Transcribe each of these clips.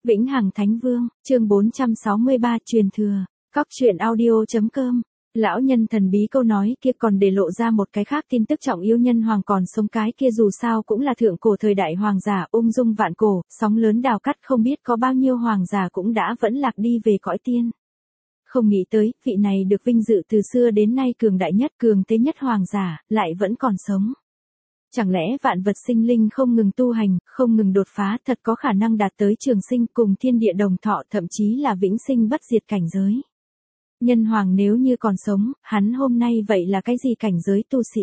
Vĩnh Hằng Thánh Vương, chương 463 truyền thừa, Cóc truyện audio.com. Lão nhân thần bí câu nói kia còn để lộ ra một cái khác tin tức trọng yếu, nhân hoàng còn sống, cái kia dù sao cũng là thượng cổ thời đại hoàng giả, ung dung vạn cổ, sóng lớn đào cắt, không biết có bao nhiêu hoàng giả cũng đã vẫn lạc đi về cõi tiên. Không nghĩ tới, vị này được vinh dự từ xưa đến nay cường đại nhất, cường thế nhất hoàng giả, lại vẫn còn sống. Chẳng lẽ vạn vật sinh linh không ngừng tu hành, không ngừng đột phá, thật có khả năng đạt tới trường sinh cùng thiên địa đồng thọ, thậm chí là vĩnh sinh bất diệt cảnh giới. Nhân hoàng nếu như còn sống, hắn hôm nay vậy là cái gì cảnh giới tu sĩ?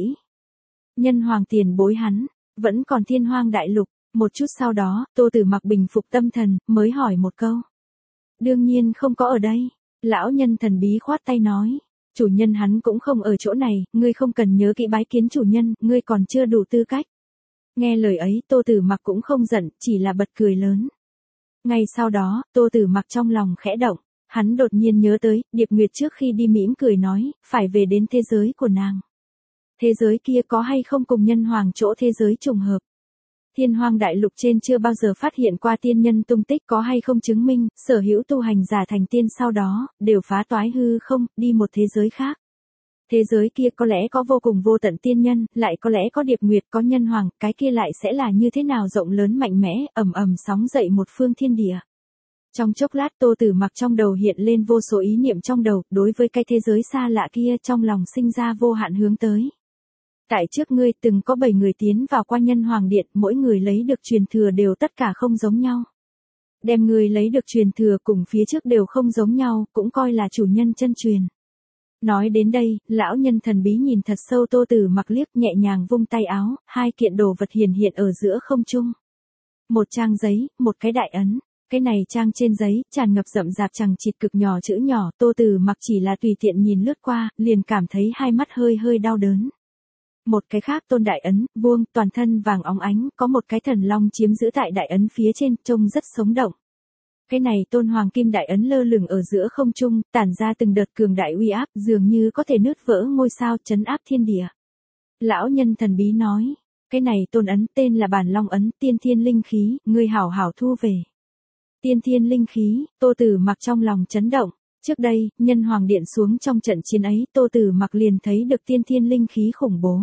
Nhân hoàng tiền bối hắn, vẫn còn thiên hoang đại lục. Một chút sau đó, Tô Tử Mặc bình phục tâm thần, mới hỏi một câu. Đương nhiên không có ở đây. Lão nhân thần bí khoát tay nói. Chủ nhân hắn cũng không ở chỗ này, ngươi không cần nhớ kỹ bái kiến chủ nhân, ngươi còn chưa đủ tư cách. Nghe lời ấy, Tô Tử Mặc cũng không giận, chỉ là bật cười lớn. Ngay sau đó, Tô Tử Mặc trong lòng khẽ động, hắn đột nhiên nhớ tới, Điệp Nguyệt trước khi đi mỉm cười nói, phải về đến thế giới của nàng. Thế giới kia có hay không cùng nhân hoàng chỗ thế giới trùng hợp? Thiên hoang đại lục trên chưa bao giờ phát hiện qua tiên nhân tung tích, có hay không chứng minh, sở hữu tu hành giả thành tiên sau đó, đều phá toái hư không, đi một thế giới khác. Thế giới kia có lẽ có vô cùng vô tận tiên nhân, lại có lẽ có Điệp Nguyệt, có nhân hoàng, cái kia lại sẽ là như thế nào rộng lớn mạnh mẽ, ầm ầm sóng dậy một phương thiên địa. Trong chốc lát Tô Tử Mặc trong đầu hiện lên vô số ý niệm trong đầu, đối với cái thế giới xa lạ kia trong lòng sinh ra vô hạn hướng tới. Tại trước ngươi từng có 7 người tiến vào qua nhân hoàng điện, mỗi người lấy được truyền thừa đều tất cả không giống nhau. Đem ngươi lấy được truyền thừa cùng phía trước đều không giống nhau, cũng coi là chủ nhân chân truyền. Nói đến đây, lão nhân thần bí nhìn thật sâu Tô Tử Mặc liếc, nhẹ nhàng vung tay áo, hai kiện đồ vật hiện hiện ở giữa không trung. Một trang giấy, một cái đại ấn. Cái này trang trên giấy, tràn ngập rậm rạp chằng chịt cực nhỏ chữ nhỏ, Tô Tử Mặc chỉ là tùy tiện nhìn lướt qua, liền cảm thấy hai mắt hơi hơi đau đớn. Một cái khác tôn đại ấn, vuông, toàn thân vàng óng ánh, có một cái thần long chiếm giữ tại đại ấn phía trên, trông rất sống động. Cái này tôn hoàng kim đại ấn lơ lửng ở giữa không trung, tản ra từng đợt cường đại uy áp, dường như có thể nứt vỡ ngôi sao, trấn áp thiên địa. Lão nhân thần bí nói, cái này tôn ấn tên là Bản Long ấn, tiên thiên linh khí, ngươi hảo hảo thu về. Tiên thiên linh khí, Tô Tử Mặc trong lòng chấn động. Trước đây, nhân hoàng điện xuống trong trận chiến ấy, Tô Tử Mặc liền thấy được tiên thiên linh khí khủng bố.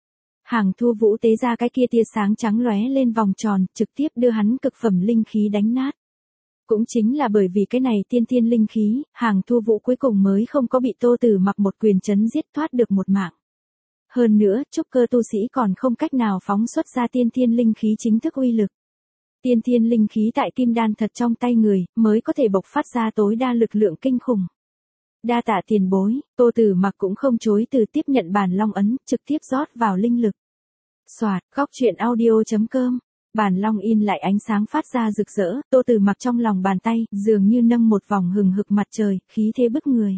Hàng Thu Vũ tế ra cái kia tia sáng trắng lóe lên vòng tròn, trực tiếp đưa hắn cực phẩm linh khí đánh nát. Cũng chính là bởi vì cái này tiên thiên linh khí, Hàng Thu Vũ cuối cùng mới không có bị Tô Tử Mặc một quyền chấn giết, thoát được một mạng. Hơn nữa, trúc cơ tu sĩ còn không cách nào phóng xuất ra tiên thiên linh khí chính thức uy lực. Tiên thiên linh khí tại kim đan thật trong tay người, mới có thể bộc phát ra tối đa lực lượng kinh khủng. Đa tạ tiền bối, Tô Tử Mặc cũng không chối từ tiếp nhận Bản Long ấn, trực tiếp rót vào linh lực. Soạt, Cóc truyện audio.com. Bản Long in lại ánh sáng phát ra rực rỡ, Tô Tử Mặc trong lòng bàn tay, dường như nâng một vòng hừng hực mặt trời, khí thế bức người.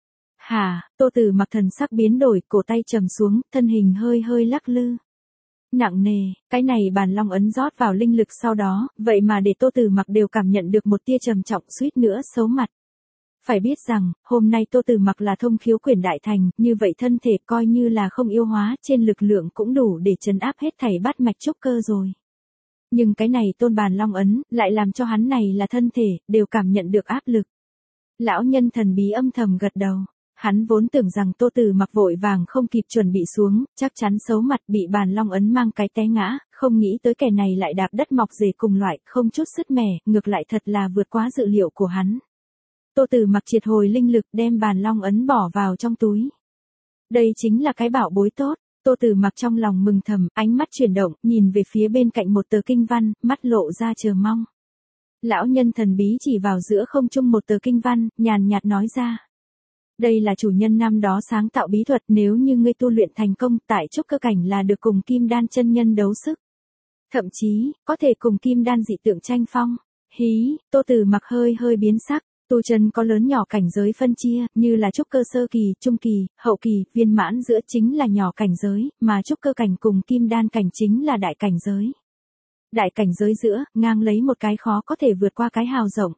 Hà, Tô Tử Mặc thần sắc biến đổi, cổ tay trầm xuống, thân hình hơi hơi lắc lư. Nặng nề, cái này Bản Long ấn rót vào linh lực sau đó, vậy mà để Tô Tử Mặc đều cảm nhận được một tia trầm trọng, suýt nữa xấu mặt. Phải biết rằng, hôm nay Tô Tử Mặc là thông khiếu quyển đại thành, như vậy thân thể coi như là không yêu hóa, trên lực lượng cũng đủ để trấn áp hết thảy bát mạch trúc cơ rồi. Nhưng cái này tôn Bản Long ấn, lại làm cho hắn này là thân thể, đều cảm nhận được áp lực. Lão nhân thần bí âm thầm gật đầu. Hắn vốn tưởng rằng Tô Tử Mặc vội vàng không kịp chuẩn bị xuống, chắc chắn xấu mặt bị Bản Long ấn mang cái té ngã, không nghĩ tới kẻ này lại đạp đất mọc rể cùng loại, không chút sứt mẻ, ngược lại thật là vượt quá dự liệu của hắn. Tô Tử Mặc triệt hồi linh lực, đem Bản Long ấn bỏ vào trong túi. Đây chính là cái bảo bối tốt. Tô Tử Mặc trong lòng mừng thầm, ánh mắt chuyển động, nhìn về phía bên cạnh một tờ kinh văn, mắt lộ ra chờ mong. Lão nhân thần bí chỉ vào giữa không trung một tờ kinh văn, nhàn nhạt nói ra. Đây là chủ nhân năm đó sáng tạo bí thuật, nếu như ngươi tu luyện thành công, tại trúc cơ cảnh là được cùng kim đan chân nhân đấu sức. Thậm chí, có thể cùng kim đan dị tượng tranh phong. Hí, Tô Tử Mặc hơi hơi biến sắc. Tu chân có lớn nhỏ cảnh giới phân chia, như là trúc cơ sơ kỳ, trung kỳ, hậu kỳ, viên mãn giữa chính là nhỏ cảnh giới, mà trúc cơ cảnh cùng kim đan cảnh chính là đại cảnh giới. Đại cảnh giới giữa, ngang lấy một cái khó có thể vượt qua cái hào rộng.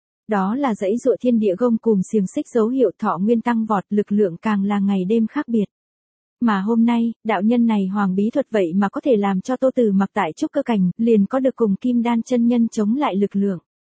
Đó là dãy dụa thiên địa gông cùm xiềng xích, dấu hiệu thọ nguyên tăng vọt, lực lượng càng là ngày đêm khác biệt. Mà hôm nay, đạo nhân này hoàng bí thuật vậy mà có thể làm cho Tô Tử Mặc tại trúc cơ cảnh, liền có được cùng kim đan chân nhân chống lại lực lượng.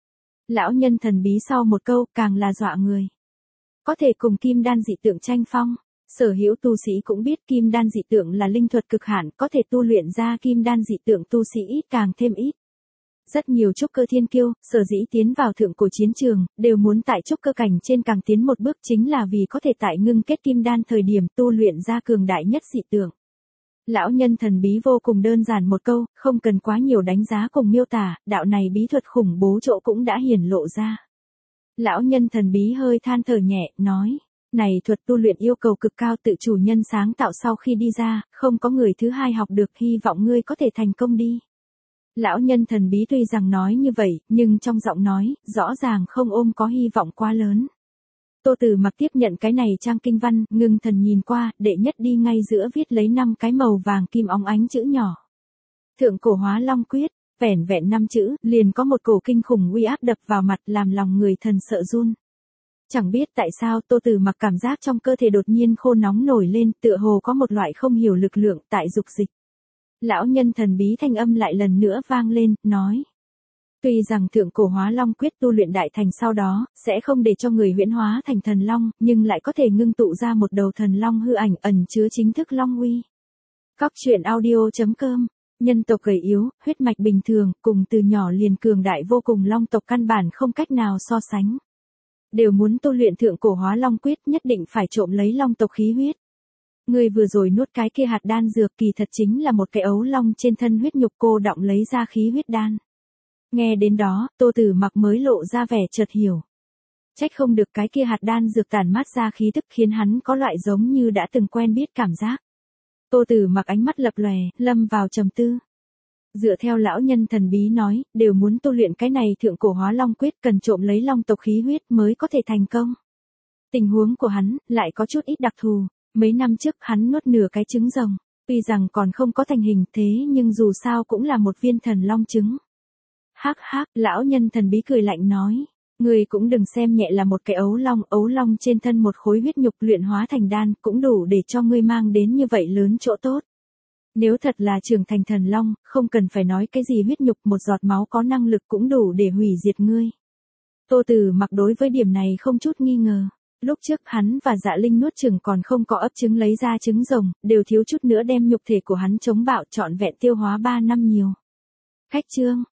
Lão nhân thần bí sau một câu càng là dọa người. Có thể cùng kim đan dị tượng tranh phong. Sở hữu tu sĩ cũng biết kim đan dị tượng là linh thuật cực hạn, có thể tu luyện ra kim đan dị tượng tu sĩ ít càng thêm ít. Rất nhiều trúc cơ thiên kiêu, sở dĩ tiến vào thượng cổ chiến trường, đều muốn tại trúc cơ cảnh trên càng tiến một bước chính là vì có thể tại ngưng kết kim đan thời điểm tu luyện ra cường đại nhất dị tượng. Lão nhân thần bí vô cùng đơn giản một câu, không cần quá nhiều đánh giá cùng miêu tả, đạo này bí thuật khủng bố chỗ cũng đã hiển lộ ra. Lão nhân thần bí hơi than thở nhẹ, nói, này thuật tu luyện yêu cầu cực cao tự chủ nhân sáng tạo sau khi đi ra, không có người thứ hai học được, hy vọng ngươi có thể thành công đi. Lão nhân thần bí tuy rằng nói như vậy, nhưng trong giọng nói, rõ ràng không ôm có hy vọng quá lớn. Tô Tử Mặc tiếp nhận cái này trang kinh văn, ngưng thần nhìn qua, đệ nhất đi ngay giữa viết lấy 5 cái màu vàng kim óng ánh chữ nhỏ. Thượng cổ hóa long quyết, vẻn vẹn 5 chữ, liền có một cổ kinh khủng uy áp đập vào mặt làm lòng người thần sợ run. Chẳng biết tại sao Tô Tử Mặc cảm giác trong cơ thể đột nhiên khô nóng nổi lên, tựa hồ có một loại không hiểu lực lượng tại dục dịch. Lão nhân thần bí thanh âm lại lần nữa vang lên, nói. Tuy rằng thượng cổ hóa long quyết tu luyện đại thành sau đó, sẽ không để cho người huyễn hóa thành thần long, nhưng lại có thể ngưng tụ ra một đầu thần long hư ảnh ẩn chứa chính thức long uy. Cóc truyện audio.com, nhân tộc gầy yếu, huyết mạch bình thường, cùng từ nhỏ liền cường đại vô cùng long tộc căn bản không cách nào so sánh. Đều muốn tu luyện thượng cổ hóa long quyết nhất định phải trộm lấy long tộc khí huyết. Người vừa rồi nuốt cái kia hạt đan dược kỳ thật chính là một cái ấu long trên thân huyết nhục cô đọng lấy ra khí huyết đan. Nghe đến đó, Tô Tử Mặc mới lộ ra vẻ chợt hiểu. Trách không được cái kia hạt đan dược tản mát ra khí tức khiến hắn có loại giống như đã từng quen biết cảm giác. Tô Tử Mặc ánh mắt lập lòe, lâm vào trầm tư. Dựa theo lão nhân thần bí nói, đều muốn tu luyện cái này thượng cổ hóa long quyết cần trộm lấy long tộc khí huyết mới có thể thành công. Tình huống của hắn lại có chút ít đặc thù. Mấy năm trước hắn nuốt nửa cái trứng rồng, tuy rằng còn không có thành hình thế nhưng dù sao cũng là một viên thần long trứng. Hắc hắc, lão nhân thần bí cười lạnh nói, người cũng đừng xem nhẹ là một cái ấu long trên thân một khối huyết nhục luyện hóa thành đan cũng đủ để cho ngươi mang đến như vậy lớn chỗ tốt. Nếu thật là trưởng thành thần long, không cần phải nói cái gì huyết nhục, một giọt máu có năng lực cũng đủ để hủy diệt ngươi. Tô Tử Mặc đối với điểm này không chút nghi ngờ. Lúc trước hắn và Dạ Linh nuốt chừng còn không có ấp trứng lấy ra trứng rồng, đều thiếu chút nữa đem nhục thể của hắn chống bạo trọn vẹn tiêu hóa 3 năm nhiều. Khách chương,